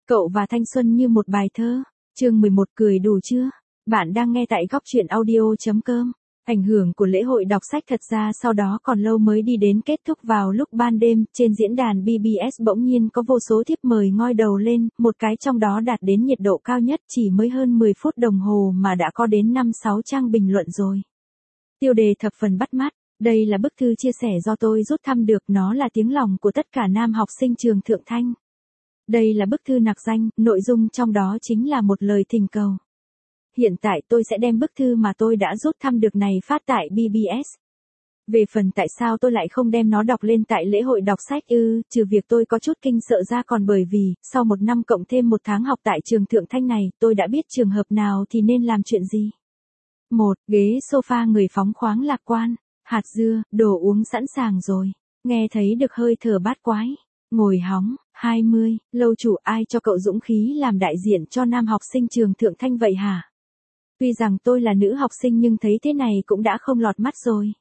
Cậu và thanh xuân như một bài thơ. Chương 11 cười đủ chưa? Bạn đang nghe tại góc truyện audio.com. Ảnh hưởng của lễ hội đọc sách thật ra sau đó còn lâu mới đi đến kết thúc vào lúc ban đêm, trên diễn đàn BBS bỗng nhiên có vô số thiếp mời ngoi đầu lên, một cái trong đó đạt đến nhiệt độ cao nhất chỉ mới hơn 10 phút đồng hồ mà đã có đến 5-6 trang bình luận rồi. Tiêu đề thập phần bắt mắt, đây là bức thư chia sẻ do tôi rút thăm được, nó là tiếng lòng của tất cả nam học sinh trường Thượng Thanh. Đây là bức thư nặc danh, nội dung trong đó chính là một lời thỉnh cầu. Hiện tại tôi sẽ đem bức thư mà tôi đã rút thăm được này phát tại BBS. Về phần tại sao tôi lại không đem nó đọc lên tại lễ hội đọc sách trừ việc tôi có chút kinh sợ ra còn bởi vì, sau 1 năm cộng thêm 1 tháng học tại trường Thượng Thanh này, tôi đã biết trường hợp nào thì nên làm chuyện gì. 1. Ghế sofa người phóng khoáng lạc quan, hạt dưa, đồ uống sẵn sàng rồi, nghe thấy được hơi thở bát quái, ngồi hóng. 20. Lâu chủ ai cho cậu dũng khí làm đại diện cho nam học sinh trường Thượng Thanh vậy hả? Tuy rằng tôi là nữ học sinh nhưng thấy thế này cũng đã không lọt mắt rồi.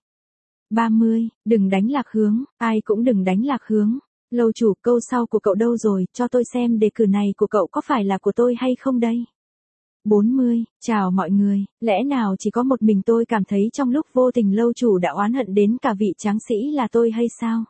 30. Đừng đánh lạc hướng, ai cũng đừng đánh lạc hướng. Lâu chủ, câu sau của cậu đâu rồi, cho tôi xem đề cử này của cậu có phải là của tôi hay không đây? 40. Chào mọi người, lẽ nào chỉ có một mình tôi cảm thấy trong lúc vô tình lâu chủ đã oán hận đến cả vị tráng sĩ là tôi hay sao?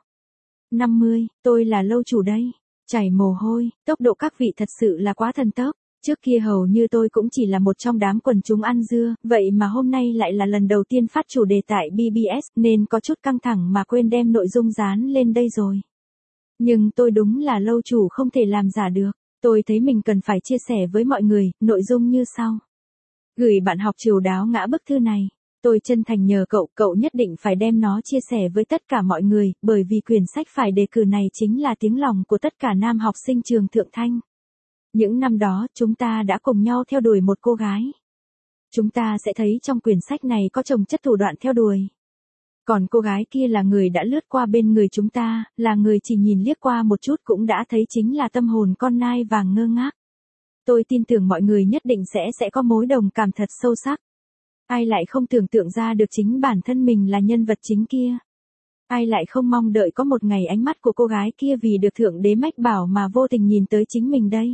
50. Tôi là lâu chủ đây. Chảy mồ hôi, tốc độ các vị thật sự là quá thần tốc. Trước kia hầu như tôi cũng chỉ là một trong đám quần chúng ăn dưa, vậy mà hôm nay lại là lần đầu tiên phát chủ đề tại BBS, nên có chút căng thẳng mà quên đem nội dung dán lên đây rồi. Nhưng tôi đúng là lâu chủ không thể làm giả được. Tôi thấy mình cần phải chia sẻ với mọi người, nội dung như sau. Gửi bạn học Triều Đáo Ngã bức thư này. Tôi chân thành nhờ cậu nhất định phải đem nó chia sẻ với tất cả mọi người, bởi vì quyển sách phải đề cử này chính là tiếng lòng của tất cả nam học sinh trường Thượng Thanh. Những năm đó, chúng ta đã cùng nhau theo đuổi một cô gái. Chúng ta sẽ thấy trong quyển sách này có chồng chất thủ đoạn theo đuổi. Còn cô gái kia là người đã lướt qua bên người chúng ta, là người chỉ nhìn liếc qua một chút cũng đã thấy chính là tâm hồn con nai vàng ngơ ngác. Tôi tin tưởng mọi người nhất định sẽ có mối đồng cảm thật sâu sắc. Ai lại không tưởng tượng ra được chính bản thân mình là nhân vật chính kia? Ai lại không mong đợi có một ngày ánh mắt của cô gái kia vì được Thượng Đế mách bảo mà vô tình nhìn tới chính mình đây?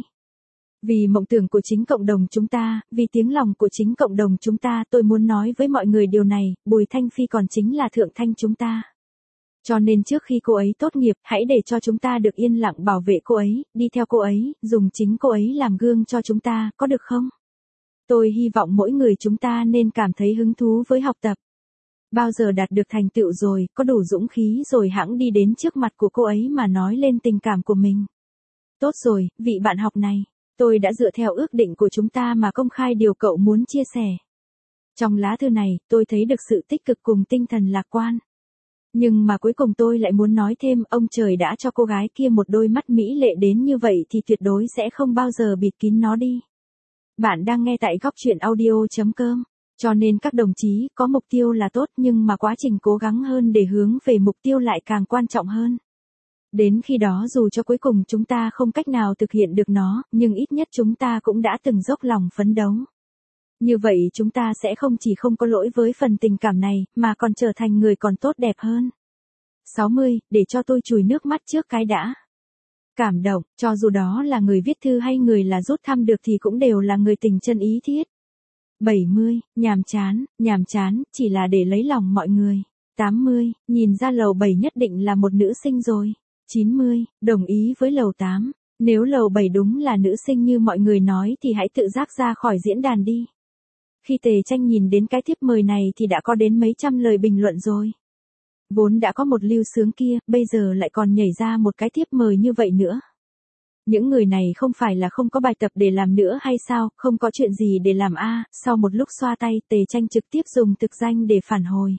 Vì mộng tưởng của chính cộng đồng chúng ta, vì tiếng lòng của chính cộng đồng chúng ta, tôi muốn nói với mọi người điều này, Bùi Thanh Phi còn chính là Thượng Thanh chúng ta. Cho nên trước khi cô ấy tốt nghiệp, hãy để cho chúng ta được yên lặng bảo vệ cô ấy, đi theo cô ấy, dùng chính cô ấy làm gương cho chúng ta, có được không? Tôi hy vọng mỗi người chúng ta nên cảm thấy hứng thú với học tập. Bao giờ đạt được thành tựu rồi, có đủ dũng khí rồi hẵng đi đến trước mặt của cô ấy mà nói lên tình cảm của mình. Tốt rồi, vị bạn học này. Tôi đã dựa theo ước định của chúng ta mà công khai điều cậu muốn chia sẻ. Trong lá thư này, tôi thấy được sự tích cực cùng tinh thần lạc quan. Nhưng mà cuối cùng tôi lại muốn nói thêm, ông trời đã cho cô gái kia một đôi mắt mỹ lệ đến như vậy thì tuyệt đối sẽ không bao giờ bịt kín nó đi. Bạn đang nghe tại góc truyện audio.com. Cho nên các đồng chí, có mục tiêu là tốt nhưng mà quá trình cố gắng hơn để hướng về mục tiêu lại càng quan trọng hơn. Đến khi đó dù cho cuối cùng chúng ta không cách nào thực hiện được nó, nhưng ít nhất chúng ta cũng đã từng dốc lòng phấn đấu. Như vậy chúng ta sẽ không chỉ không có lỗi với phần tình cảm này, mà còn trở thành người còn tốt đẹp hơn. 60. Để cho tôi chùi nước mắt trước cái đã. Cảm động, cho dù đó là người viết thư hay người là rút thăm được thì cũng đều là người tình chân ý thiết. 70. Nhàm chán, chỉ là để lấy lòng mọi người. 80. Nhìn ra lầu 7 nhất định là một nữ sinh rồi. 90. Đồng ý với lầu 8. Nếu lầu 7 đúng là nữ sinh như mọi người nói thì hãy tự giác ra khỏi diễn đàn đi. Khi Tề Tranh nhìn đến cái thiếp mời này thì đã có đến mấy trăm lời bình luận rồi. Vốn đã có một lưu sướng kia, bây giờ lại còn nhảy ra một cái thiếp mời như vậy nữa. Những người này không phải là không có bài tập để làm nữa hay sao, không có chuyện gì để làm Sau một lúc xoa tay, Tề Tranh trực tiếp dùng thực danh để phản hồi.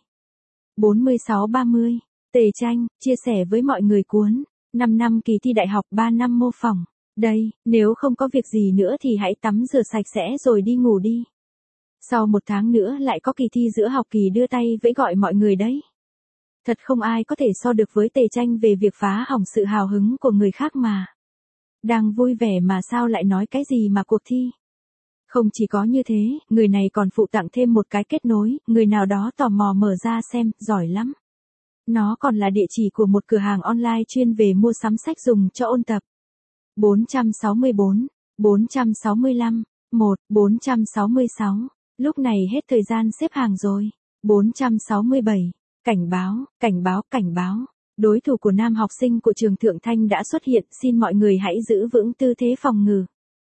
46-30. Tề Tranh, chia sẻ với mọi người cuốn 5 năm kỳ thi đại học 3 năm mô phỏng. Đây, nếu không có việc gì nữa thì hãy tắm rửa sạch sẽ rồi đi ngủ đi. Sau 1 tháng nữa lại có kỳ thi giữa học kỳ đưa tay vẫy gọi mọi người đấy. Thật không ai có thể so được với Tề Tranh về việc phá hỏng sự hào hứng của người khác mà. Đang vui vẻ mà sao lại nói cái gì mà cuộc thi. Không chỉ có như thế, người này còn phụ tặng thêm một cái kết nối, người nào đó tò mò mở ra xem, giỏi lắm. Nó còn là địa chỉ của một cửa hàng online chuyên về mua sắm sách dùng cho ôn tập. 464. 465, 466. Lúc này hết thời gian xếp hàng rồi. 467. Cảnh báo, cảnh báo, cảnh báo. Đối thủ của nam học sinh của trường Thượng Thanh đã xuất hiện, xin mọi người hãy giữ vững tư thế phòng ngự.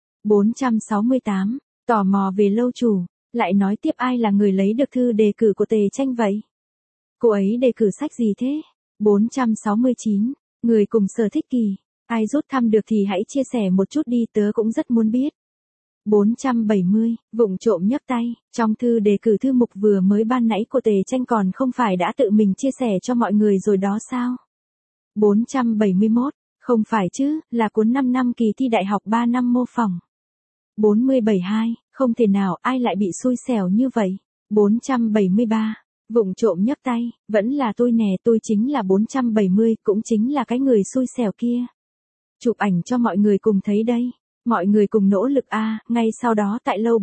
468. Tò mò về lâu chủ, lại nói tiếp ai là người lấy được thư đề cử của Tề Tranh vậy? Cô ấy đề cử sách gì thế? 469. Người cùng sở thích kỳ. Ai rút thăm được thì hãy chia sẻ một chút đi, tớ cũng rất muốn biết. 470. Vụng trộm nhấc tay. Trong thư đề cử thư mục vừa mới ban nãy của Tề Tranh còn không phải đã tự mình chia sẻ cho mọi người rồi đó sao? 471. Không phải chứ, là cuốn 5 năm kỳ thi đại học 3 năm mô phỏng. 472. Không thể nào, ai lại bị xui xẻo như vậy? 473. Vụng trộm nhấc tay, vẫn là tôi nè, tôi chính là 470, cũng chính là cái người xui xẻo kia. Chụp ảnh cho mọi người cùng thấy đây. Mọi người cùng nỗ lực a. Ngay sau đó tại lâu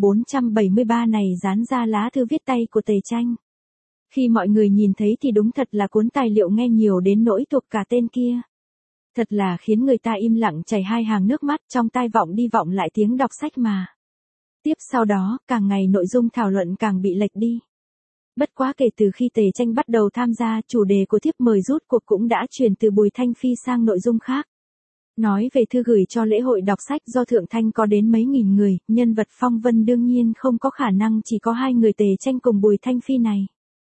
473 này dán ra lá thư viết tay của Tề Tranh. Khi mọi người nhìn thấy thì đúng thật là cuốn tài liệu nghe nhiều đến nỗi thuộc cả tên kia. Thật là khiến người ta im lặng chảy hai hàng nước mắt, trong tai vọng đi vọng lại tiếng đọc sách mà. Tiếp sau đó, càng ngày nội dung thảo luận càng bị lệch đi. Bất quá kể từ khi Tề Tranh bắt đầu tham gia, chủ đề của thiếp mời rút cuộc cũng đã chuyển từ Bùi Thanh Phi sang nội dung khác. Nói về thư gửi cho lễ hội đọc sách do Thượng Thanh có đến mấy nghìn người, nhân vật phong vân đương nhiên không có khả năng chỉ có hai người Tề Tranh cùng Bùi Thanh Phi này.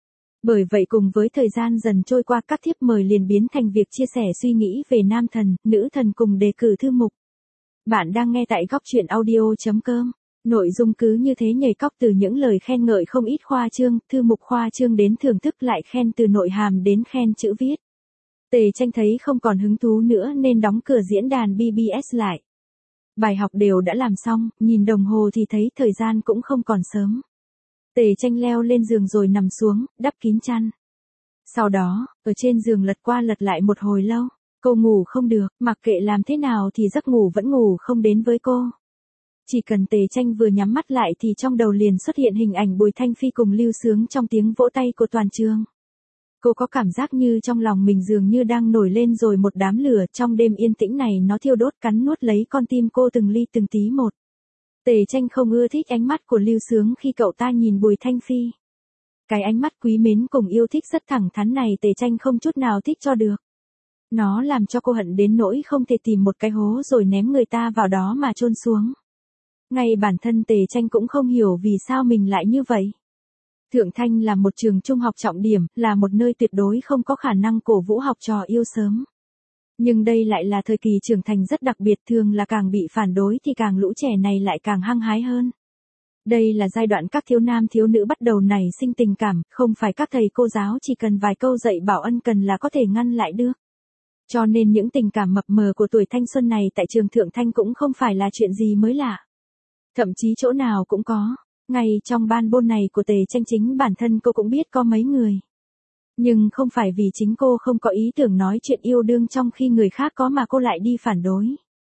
Bởi vậy cùng với thời gian dần trôi qua, các thiếp mời liền biến thành việc chia sẻ suy nghĩ về nam thần, nữ thần cùng đề cử thư mục. Bạn đang nghe tại góc truyện audio.com. Nội dung cứ như thế nhảy cóc từ những lời khen ngợi không ít khoa trương, thư mục khoa trương đến thưởng thức lại khen từ nội hàm đến khen chữ viết. Tề Tranh thấy không còn hứng thú nữa nên đóng cửa diễn đàn BBS lại. Bài học đều đã làm xong, nhìn đồng hồ thì thấy thời gian cũng không còn sớm. Tề Tranh leo lên giường rồi nằm xuống, đắp kín chăn. Sau đó, ở trên giường lật qua lật lại một hồi lâu, cô ngủ không được, mặc kệ làm thế nào thì giấc ngủ vẫn ngủ không đến với cô. Chỉ cần Tề Tranh vừa nhắm mắt lại thì trong đầu liền xuất hiện hình ảnh Bùi Thanh Phi cùng Lưu Sướng trong tiếng vỗ tay của toàn trường. Cô có cảm giác như trong lòng mình dường như đang nổi lên rồi một đám lửa, trong đêm yên tĩnh này nó thiêu đốt cắn nuốt lấy con tim cô từng ly từng tí một. Tề Tranh không ưa thích ánh mắt của Lưu Sướng khi cậu ta nhìn Bùi Thanh Phi. Cái ánh mắt quý mến cùng yêu thích rất thẳng thắn này Tề Tranh không chút nào thích cho được. Nó làm cho cô hận đến nỗi không thể tìm một cái hố rồi ném người ta vào đó mà chôn xuống. Ngay bản thân Tề Tranh cũng không hiểu vì sao mình lại như vậy. Thượng Thanh là một trường trung học trọng điểm, là một nơi tuyệt đối không có khả năng cổ vũ học trò yêu sớm. Nhưng đây lại là thời kỳ trưởng thành rất đặc biệt, thường là càng bị phản đối thì càng lũ trẻ này lại càng hăng hái hơn. Đây là giai đoạn các thiếu nam thiếu nữ bắt đầu nảy sinh tình cảm, không phải các thầy cô giáo chỉ cần vài câu dạy bảo ân cần là có thể ngăn lại được. Cho nên những tình cảm mập mờ của tuổi thanh xuân này tại trường Thượng Thanh cũng không phải là chuyện gì mới lạ. Thậm chí chỗ nào cũng có. Ngay trong ban bôn này của Tề Tranh chính bản thân cô cũng biết có mấy người. Nhưng không phải vì chính cô không có ý tưởng nói chuyện yêu đương trong khi người khác có mà cô lại đi phản đối.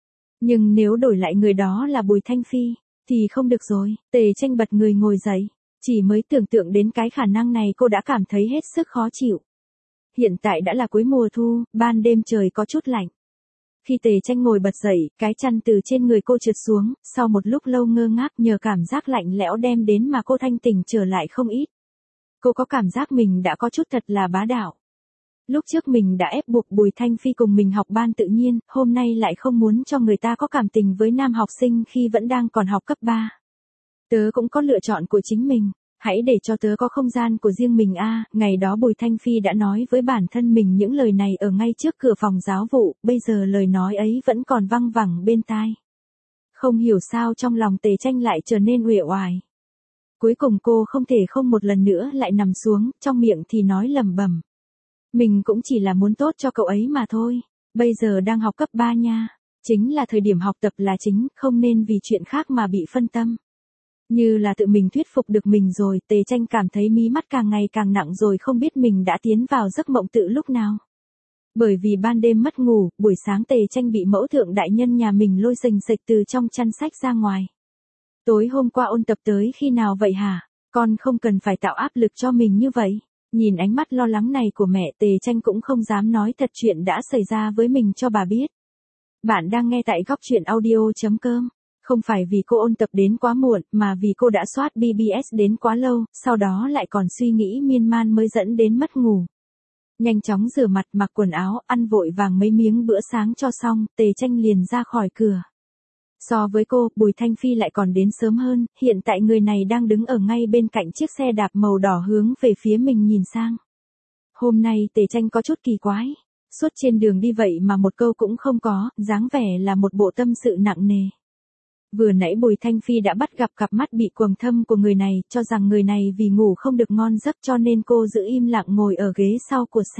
Nhưng nếu đổi lại người đó là Bùi Thanh Phi, thì không được rồi. Tề Tranh bật người ngồi dậy. Chỉ mới tưởng tượng đến cái khả năng này cô đã cảm thấy hết sức khó chịu. Hiện tại đã là cuối mùa thu, ban đêm trời có chút lạnh. Khi Tề Tranh ngồi bật dậy, cái chăn từ trên người cô trượt xuống, sau một lúc lâu ngơ ngác nhờ cảm giác lạnh lẽo đem đến mà cô thanh tỉnh trở lại không ít. Cô có cảm giác mình đã có chút thật là bá đạo. Lúc trước mình đã ép buộc Bùi Thanh Phi cùng mình học ban tự nhiên, hôm nay lại không muốn cho người ta có cảm tình với nam học sinh khi vẫn đang còn học cấp 3. Tớ cũng có lựa chọn của chính mình. Hãy để cho tớ có không gian của riêng mình a. Ngày đó Bùi Thanh Phi đã nói với bản thân mình những lời này ở ngay trước cửa phòng giáo vụ, bây giờ lời nói ấy vẫn còn văng vẳng bên tai. Không hiểu sao trong lòng Tề Tranh lại trở nên uể oải. Cuối cùng cô không thể không một lần nữa lại nằm xuống, trong miệng thì nói lẩm bẩm. Mình cũng chỉ là muốn tốt cho cậu ấy mà thôi, bây giờ đang học cấp 3 nha. Chính là thời điểm học tập là chính, không nên vì chuyện khác mà bị phân tâm. Như là tự mình thuyết phục được mình rồi, Tề Tranh cảm thấy mí mắt càng ngày càng nặng rồi không biết mình đã tiến vào giấc mộng tự lúc nào. Bởi vì ban đêm mất ngủ, buổi sáng Tề Tranh bị mẫu thượng đại nhân nhà mình lôi xình xịch từ trong chăn sách ra ngoài. Tối hôm qua ôn tập tới khi nào vậy hả? Con không cần phải tạo áp lực cho mình như vậy. Nhìn ánh mắt lo lắng này của mẹ, Tề Tranh cũng không dám nói thật chuyện đã xảy ra với mình cho bà biết. Bạn đang nghe tại góc truyện audio.com. Không phải vì cô ôn tập đến quá muộn, mà vì cô đã soát BBS đến quá lâu, sau đó lại còn suy nghĩ miên man mới dẫn đến mất ngủ. Nhanh chóng rửa mặt, mặc quần áo, ăn vội vàng mấy miếng bữa sáng cho xong, Tề Tranh liền ra khỏi cửa. So với cô, Bùi Thanh Phi lại còn đến sớm hơn, hiện tại người này đang đứng ở ngay bên cạnh chiếc xe đạp màu đỏ hướng về phía mình nhìn sang. Hôm nay Tề Tranh có chút kỳ quái. Suốt trên đường đi vậy mà một câu cũng không có, dáng vẻ là một bộ tâm sự nặng nề. Vừa nãy Bùi Thanh Phi đã bắt gặp cặp mắt bị quầng thâm của người này, cho rằng người này vì ngủ không được ngon giấc cho nên cô giữ im lặng ngồi ở ghế sau của xe.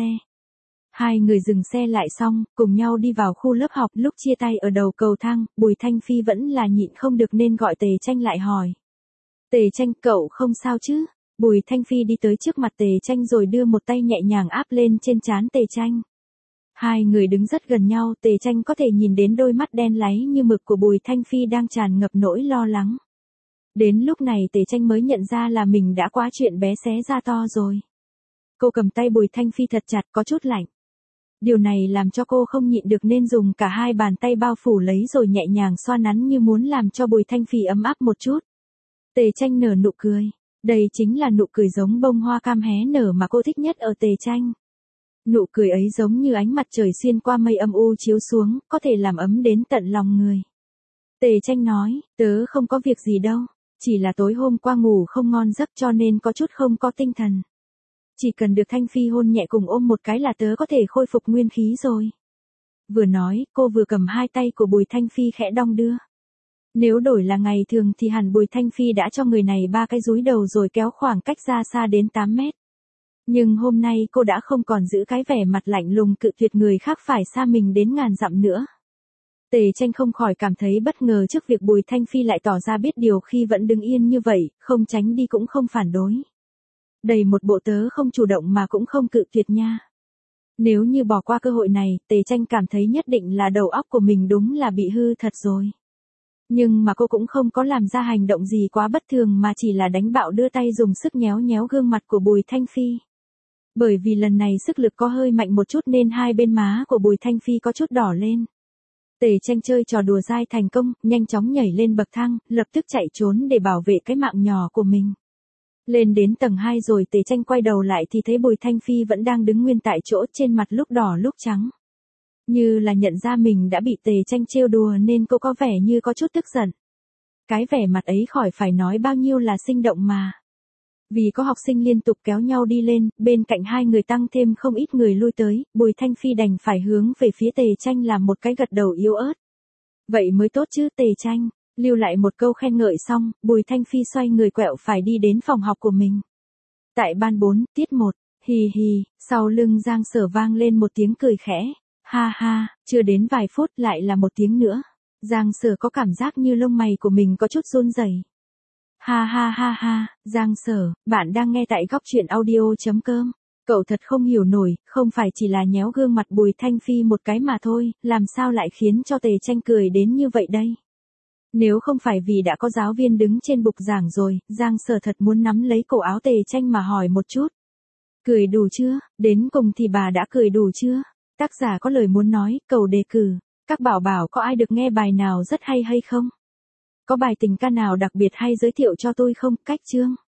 Hai người dừng xe lại xong, cùng nhau đi vào khu lớp học. Lúc chia tay ở đầu cầu thang, Bùi Thanh Phi vẫn là nhịn không được nên gọi Tề Tranh lại hỏi. Tề Tranh, cậu không sao chứ? Bùi Thanh Phi đi tới trước mặt Tề Tranh rồi đưa một tay nhẹ nhàng áp lên trên trán Tề Tranh. Hai người đứng rất gần nhau, Tề Tranh có thể nhìn đến đôi mắt đen láy như mực của Bùi Thanh Phi đang tràn ngập nỗi lo lắng. Đến lúc này Tề Tranh mới nhận ra là mình đã quá chuyện bé xé ra to rồi. Cô cầm tay Bùi Thanh Phi thật chặt, có chút lạnh. Điều này làm cho cô không nhịn được nên dùng cả hai bàn tay bao phủ lấy rồi nhẹ nhàng xoa nắn như muốn làm cho Bùi Thanh Phi ấm áp một chút. Tề Tranh nở nụ cười. Đây chính là nụ cười giống bông hoa cam hé nở mà cô thích nhất ở Tề Tranh. Nụ cười ấy giống như ánh mặt trời xuyên qua mây âm u chiếu xuống, có thể làm ấm đến tận lòng người. Tề Tranh nói, tớ không có việc gì đâu, chỉ là tối hôm qua ngủ không ngon giấc cho nên có chút không có tinh thần. Chỉ cần được Thanh Phi hôn nhẹ cùng ôm một cái là tớ có thể khôi phục nguyên khí rồi. Vừa nói, cô vừa cầm hai tay của Bùi Thanh Phi khẽ đong đưa. Nếu đổi là ngày thường thì hẳn Bùi Thanh Phi đã cho người này 3 cái dúi đầu rồi kéo khoảng cách ra xa đến 8 mét. Nhưng hôm nay cô đã không còn giữ cái vẻ mặt lạnh lùng cự tuyệt người khác phải xa mình đến ngàn dặm nữa. Tề Tranh không khỏi cảm thấy bất ngờ trước việc Bùi Thanh Phi lại tỏ ra biết điều khi vẫn đứng yên như vậy, không tránh đi cũng không phản đối. Đầy một bộ tớ không chủ động mà cũng không cự tuyệt nha. Nếu như bỏ qua cơ hội này, Tề Tranh cảm thấy nhất định là đầu óc của mình đúng là bị hư thật rồi. Nhưng mà cô cũng không có làm ra hành động gì quá bất thường mà chỉ là đánh bạo đưa tay dùng sức nhéo nhéo gương mặt của Bùi Thanh Phi. Bởi vì lần này sức lực có hơi mạnh một chút nên hai bên má của Bùi Thanh Phi có chút đỏ lên. Tề Tranh chơi trò đùa dai thành công, nhanh chóng nhảy lên bậc thang, lập tức chạy trốn để bảo vệ cái mạng nhỏ của mình. Lên đến tầng 2 rồi Tề Tranh quay đầu lại thì thấy Bùi Thanh Phi vẫn đang đứng nguyên tại chỗ, trên mặt lúc đỏ lúc trắng. Như là nhận ra mình đã bị Tề Tranh trêu đùa nên cô có vẻ như có chút tức giận. Cái vẻ mặt ấy khỏi phải nói bao nhiêu là sinh động mà. Vì có học sinh liên tục kéo nhau đi lên, bên cạnh hai người tăng thêm không ít người lui tới, Bùi Thanh Phi đành phải hướng về phía Tề Tranh làm một cái gật đầu yếu ớt. Vậy mới tốt chứ Tề Tranh. Lưu lại một câu khen ngợi xong, Bùi Thanh Phi xoay người quẹo phải đi đến phòng học của mình. Tại ban 4, tiết 1, hì hì, sau lưng Giang Sở vang lên một tiếng cười khẽ. Ha ha, chưa đến vài phút lại là một tiếng nữa. Giang Sở có cảm giác như lông mày của mình có chút run rẩy. Ha ha ha ha, Giang Sở, bạn đang nghe tại góc truyện audio.com. Cậu thật không hiểu nổi, không phải chỉ là nhéo gương mặt Bùi Thanh Phi một cái mà thôi, làm sao lại khiến cho Tề Tranh cười đến như vậy đây? Nếu không phải vì đã có giáo viên đứng trên bục giảng rồi, Giang Sở thật muốn nắm lấy cổ áo Tề Tranh mà hỏi một chút. Cười đủ chưa? Đến cùng thì bà đã cười đủ chưa? Tác giả có lời muốn nói, cầu đề cử. Các bảo bảo có ai được nghe bài nào rất hay không? Có bài tình ca nào đặc biệt hay giới thiệu cho tôi không? Cách chương.